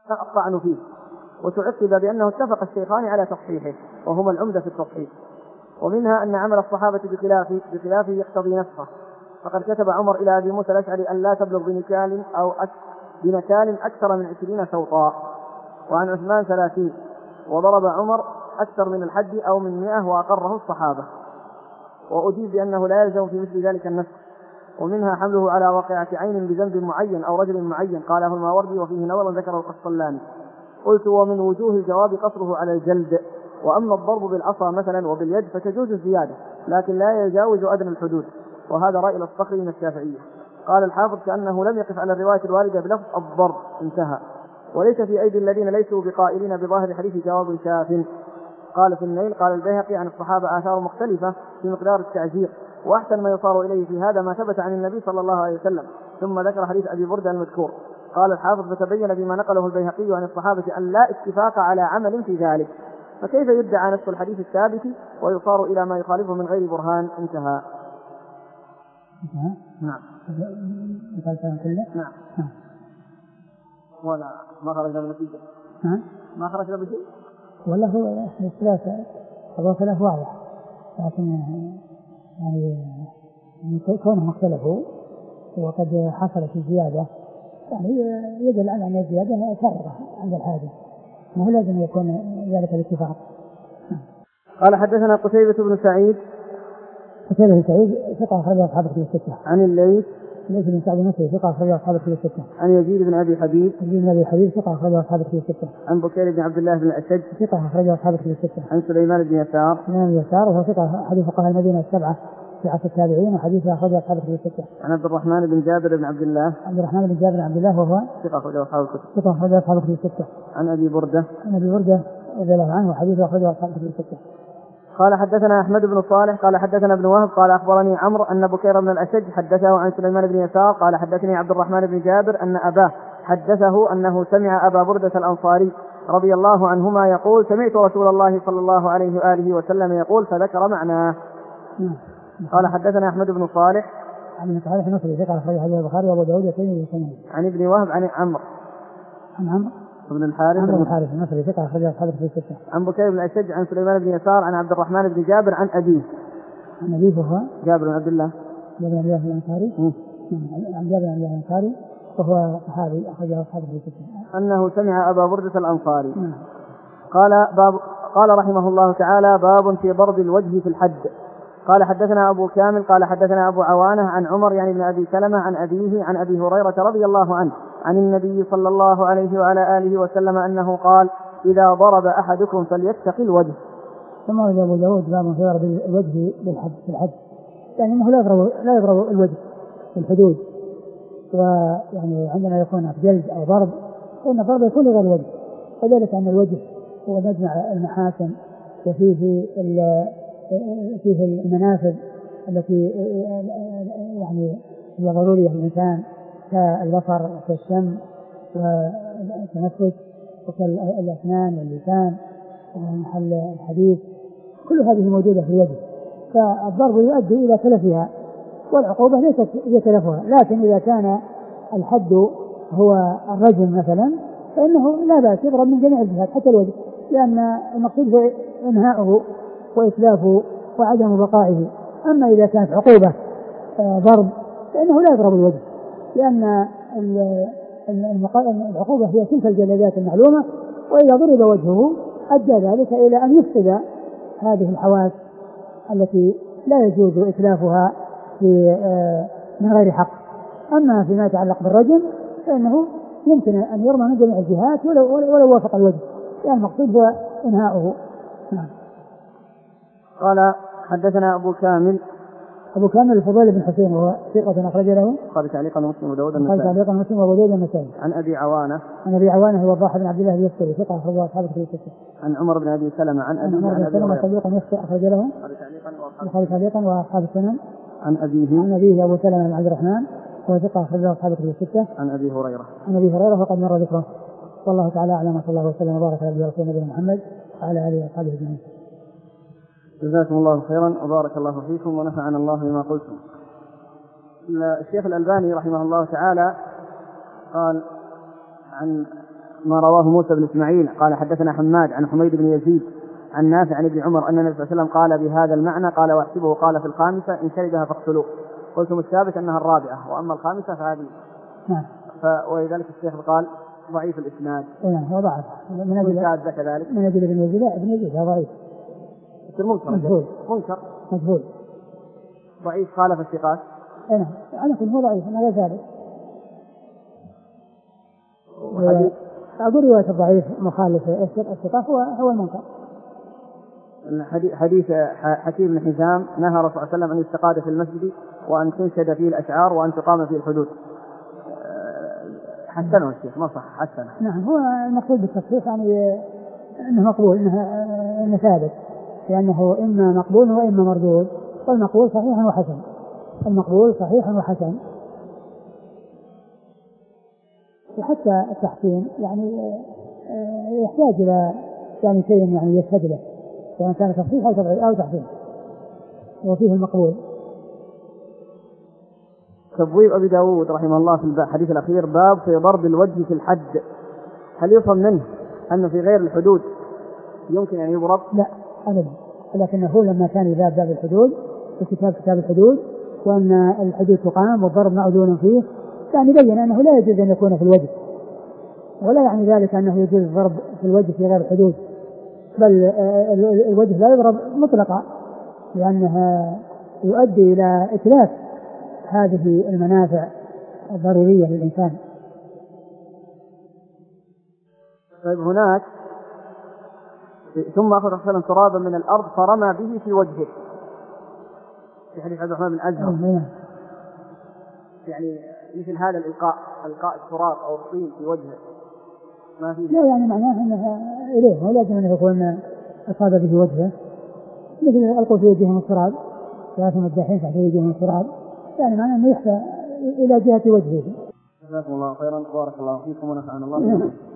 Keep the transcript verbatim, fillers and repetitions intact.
الطعن فيه، وتعقب بأنه اتفق الشيخان على تصحيحه وهما العمدة في التصحيح. ومنها أن عمل الصحابة بخلافه بخلافه يقتضي نسخه، فقد كتب عمر إلى أبي موسى الأشعري أن لا تبلغ بنكال أو بنكال أكثر من عشرين سوطا، وعن عثمان ثلاثين، وضرب عمر أكثر من الحد أو من مئة وأقره الصحابة، وأجيب بأنه لا يلزم في مثل ذلك النسخ. ومنها حمله على واقعة عين بذنب معين أو رجل معين، قاله الماوردي وفيه نظر ذكره القسطلاني. قلت ومن وجوه الجواب قصره على الجلد، وأما الضرب بالعصا مثلا وباليد فتجوز الزيادة لكن لا يجاوز أدنى الحدود، وهذا رأي الأصطخري من الشافعية. قال الحافظ كأنه لم يقف على الرواية الواردة بلفظ الضرب انتهى، وليس في أيدي الذين ليسوا بقائلين بظاهر الحديث جواب شاف. قال في النيل قال البيهقي عن الصحابة آثار مختلفة في مقدار التعزير، وأحسن ما يصار إليه في هذا ما ثبت عن النبي صلى الله عليه وسلم، ثم ذكر حديث أبي بردة المذكور. قال الحافظ فتبين بما نقله البيهقي عن الصحابة أن لا اتفاق على عمل في ذلك، فكيف يدعى نفس الحديث الثابت ويصار إلى ما يخالفه من غير برهان؟ انتهى. انتهى؟ نعم. نعم. نعم. ولا ما خرجنا من نتيجة؟ نعم. ما خرجنا بشيء؟ ولا هو الثلاثة أبو ثلاث واضح، لكن يعني كونهم اختلفوا وقد حصلت الزيادة يعني يدل على أن الزيادة كارثة عند الحاجة، ما هو لازم يكون ذلك الاتفاق. قال حدثنا قتيبة بن سعيد. قتيبة بن سعيد ثقة أخرجه أصحاب الكتب الستة. عن الليث. الليث بن سعد المصري ثقة أخرجه أصحاب الكتب الستة. عن يزيد بن أبي حبيب. يزيد بن أبي حبيب ثقة أخرجه أصحاب الكتب الستة. عن بكير بن عبد الله بن الأشج ثقة أخرجه أصحاب الكتب الستة. عن سليمان بن يسار. سليمان بن يسار وهو ثقة حديث فقهاء المدينة السبعة في عصر التابعين، وحديث أخرجه أصحاب الكتب الستة. عن عبد الرحمن بن جابر بن عبد الله. عبد الرحمن بن جابر بن عبد الله وهو ثقة أخرجه أصحاب الكتب. ثقة أخرجه أصحاب الكتب الستة. عن أبي بردة. عن أبي بردة رضي الله عنه وحديث أخرجه أصحاب الكتب الستة. قال حدثنا أحمد بن صالح قال حدثنا ابن وهب قال أخبرني عمرو أن بكير بن الأشج حدثه عن سليمان بن يسار قال حدثني عبد الرحمن بن جابر أن أباه حدثه أنه سمع أبا بردة الأنصاري رضي الله عنهما يقول سمعت رسول الله صلى الله عليه وآله وسلم يقول فذكر معناه. قال حدثنا أحمد بن صالح عن صالح المصري ثقة أخرجه حديث البخاري وأبو داود والترمذي والنسائي. عن ابن وهب عن عمرو عن عمرو بن الحارث عن الحارث المصري ثقة أخرجه أصحاب الكتب الستة. عن بكير بن الأشج عن سليمان بن يسار عن عبد الرحمن بن جابر عن أبيه. عن أبيه وهو جابر بن عبد الله جابر بن عبد الله الأنصاري. عن جابر بن عبد الله الأنصاري وهو صحابي أخرجه أصحاب الكتب الستة. أنه سمع أبا بردة الأنصاري. نعم. قال باب قال رحمه الله تعالى باب في ضرب الوجه في الحد. قال حدثنا أبو كامل قال حدثنا أبو عوانة عن عمر يعني بن أبي سلمة عن أبيه عن أبي هريرة رضي الله عنه عن النبي صلى الله عليه وعلى آله وسلم أنه قال إذا ضرب أحدكم فليتق الوجه. ثم ورد أبو داود باب في ضرب الوجه بالحد في الحد، يعني أنه لا يضرب لا يضرب الوجه في الحدود، ويعني عندما يكون جلد أو ضرب فإن الضرب يكون لغير الوجه، وذلك أن الوجه هو مجمع المحاسن وفيه فيه المنافذ التي يعني هي ضرورية للإنسان كالبصر وكالشم والتنفس وكالأسنان واللسان ومحل الحديث، كل هذه موجودة في الوجه، فالضرب يؤدي إلى تلفها والعقوبة ليست هي تلفها. لكن إذا كان الحد هو الرجم مثلا فإنه لا بأس يضرب من جميع الجهات حتى الوجه، لأن المقصود هو إنهاؤه وإتلافه وعدم بقائه. أما إذا كانت عقوبة ضرب فإنه لا يضرب الوجه، لأن العقوبة هي تلك الجلدات المعلومة، وإذا ضرب وجهه أدى ذلك إلى أن يفسد هذه الحواس التي لا يجوز إتلافها في من غير حق. أما فيما يتعلق بالرجم فإنه يمكن أن يرمى من جميع الجهات ولو, ولو وافق الوجه، لأن المقصود هو إنهاؤه. قال حدثنا أبو كامل أبو كامل الفضيل بن حسين وهو ثقة أخرج له قال تعليقا مسلم وداود النسائي. قال تعليقا مسلم وداود النسائي. عن أبي عوانة عن أبي عوانة هو الضاحي بن عبد الله اليسري ثقة أخرج أصحاب الكتب الستة. عن عمر بن أبي سلمة عن أبي عمر بن سلمة صديقا يخطئ أخرج له البخاري تعليقا وأصحاب السنن. عن أبيه عن أبيه أبو سلمة بن عبد الرحمن وهو ثقة أخرج أصحاب الكتب الستة. عن أبي هريرة عن أبي هريرة وقد مر ذكره. والله تعالى أعلم، صلى الله وسلم وبارك على نبينا محمد وعلى آله وصحبه أجمعين. جزاكم الله خيرا وبارك الله فيكم ونفعنا الله بما قلتم. الشيخ الألباني رحمه الله تعالى قال عن ما رواه موسى بن إسماعيل قال حدثنا حماد عن حميد بن يزيد عن نافع عن ابن عمر أن النبي صلى الله عليه وسلم قال بهذا المعنى قال واحسبه قال في الخامسة إن شربها فاقتلوه. قلتم الثابت أنها الرابعة وأما الخامسة فهذه. نعم. ولذلك الشيخ قال ضعيف الإسناد. نعم هو ضعف من أجل كذلك من أجل ابن يزيد ابن يزيد هذا ضعيف. منكر منكر مجهول ضعيف خالف الثقات. نعم أنا أقول هو ضعيف أنا لا ثابت. أقول رواية الضعيف مخالف الثقات هو هو المنكر. حديث حكيم بن حزام نهى الرسول صلى الله عليه وسلم أن يستقاد في المسجد وأن تنشد فيه الأشعار وأن تقام فيه الحدود. حسنه الشيخ ما صح حسنه. نعم هو المقصود بالتصحيح يعني أنه مقبول أنه ثابت لأنه إما مقبول وإما مردود والمقبول صحيح وحسن. المقبول صحيح وحسن. وحتى التحسين يعني يحتاج إلى يعني شيء يعني يشهد له سواء كان تصحيح أو تحسين وفيه المقبول. تبويب أبي داود رحمه الله في الحديث الأخير باب في ضرب الوجه في الحد. هل يفهم منه أنه في غير الحدود يمكن أن يضرب؟ لا أبدا لكنه لما كان يذاب باب الحدود في كتاب كتاب الحدود وأن الحدود تقام والضرب معدول فيه يعني بين أنه لا يجوز أن يكون في الوجه ولا يعني ذلك أنه يجوز الضرب في الوجه في غير الحدود بل الوجه لا يضرب مطلقا لأنها يؤدي إلى إتلاف هذه المنافع الضرورية للإنسان. طيب هناك ثم أخذ رسولا ترابا من الأرض فرمى به في وجهه في حديث عبد الرحمن بن أزهر يعني مثل هذا الإلقاء إلقاء التراب أو الطين في وجهه ما فيه. لا يعني معناه أنها إليه ولازم أن يكون أصاب به وجهه مثل ألقوا في وجههم التراب ثلاثة مداحين تحت وجههم التراب يعني معناه أنه يحفى إلى جهة وجهه. جزاكم الله خيرا بارك الله فيكم ونفعنا الله.